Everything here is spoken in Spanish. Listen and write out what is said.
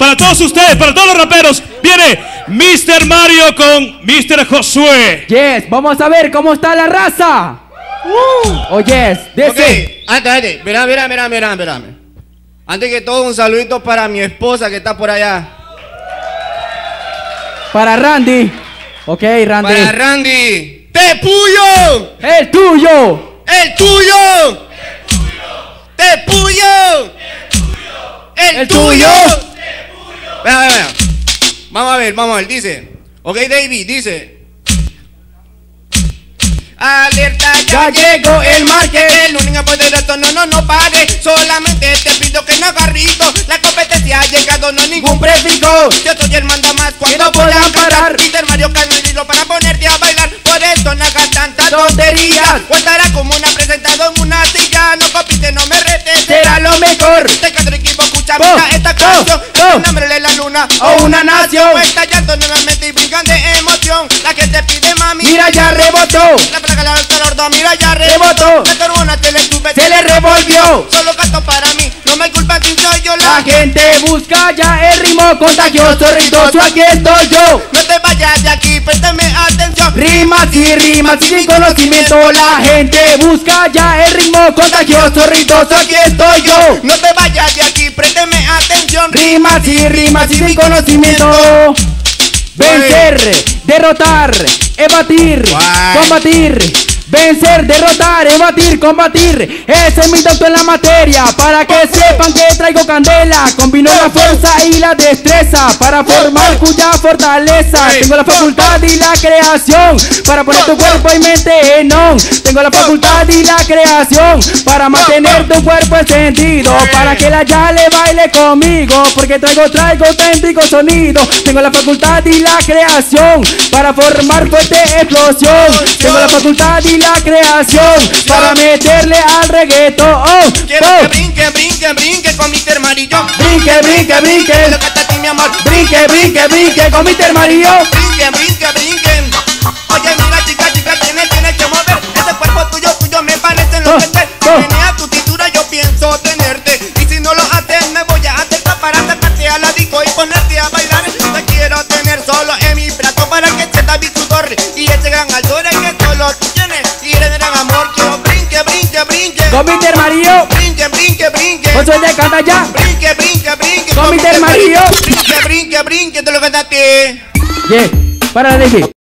para todos ustedes, para todos los raperos, viene Mr. Mario con Mr. Josué. Yes, vamos a ver cómo está la raza. Oh, yes, Ok, antes, mira. Antes que todo, un saludito para mi esposa que está por allá. Para Randy. Ok, Randy. Para Randy. ¡Te puyo! El tuyo. ¡El tuyo! ¡Te puyo! ¡El tuyo! Vea. Vamos a ver, dice. Ok, David, dice. Alerta, ya llegó el market. El único poder de esto, no pare. Solamente te pido que no agarrito. La competencia ha llegado, no ningún prefijo. Yo soy el manda más cuando puedan parar. Peter Mario Carrillo para ponerte a bailar. Por eso no hagas tantas tonterías. O estará como una presentado en una silla. No compite, no me retes, será lo mejor. Te quedo equipo, escucha esta canción. Es el nombre de la luna o una nación. Estallando nuevamente y brincan de emoción. La que te pide mami, mira ya rebotó. Mira ya rebotó. La corona se le revolvió. Solo canto para mí, no me culpa si soy yo la gente busca ya el ritmo contagioso, rizoso, aquí estoy yo. No te vayas de aquí, préstame atención. Rimas y sin conocimiento. La gente busca ya el ritmo contagioso, rizoso, aquí estoy yo. No te vayas de aquí, préstame atención. Rimas y sin conocimiento. Vencer, derrotar, evadir, combatir. Vencer, derrotar, evadir, combatir. Ese es mi doctor en la materia. Para que sepan que traigo candela. Combino la fuerza y la destreza para formar cuya fortaleza. Tengo la facultad y la creación para poner tu cuerpo y mente en on. Tengo la facultad y la creación para mantener tu cuerpo encendido. Para que la Yale baile conmigo. Porque traigo auténtico sonido. Tengo la facultad y la creación para formar fuerte explosión. Tengo la facultad y la creación para meterle al reggaetón. Quiero que brinque con Mr. Marillo. Brinque. Lo que está aquí, mi amor. Brinque con Mr. Marillo. Brinque. Oye, mira, chica, tienes que mover. Ese cuerpo tuyo me parece enloquecer. Viene a tu cintura, yo pienso tenerte. Y si no lo haces, me voy a hacer para sacarte a la disco y ponerte a bailar. Te quiero tener solo en mi brazo para que sientas mi sudor y ese gran altura que solo tú tienes. Y eres gran amor, quiero brinque. Con Mr. Marillo. Brinque. Josué te canta ya. Brinque. Con Mr. Marillo. Brinque, de lo que está a ti. Yeah, para de decir.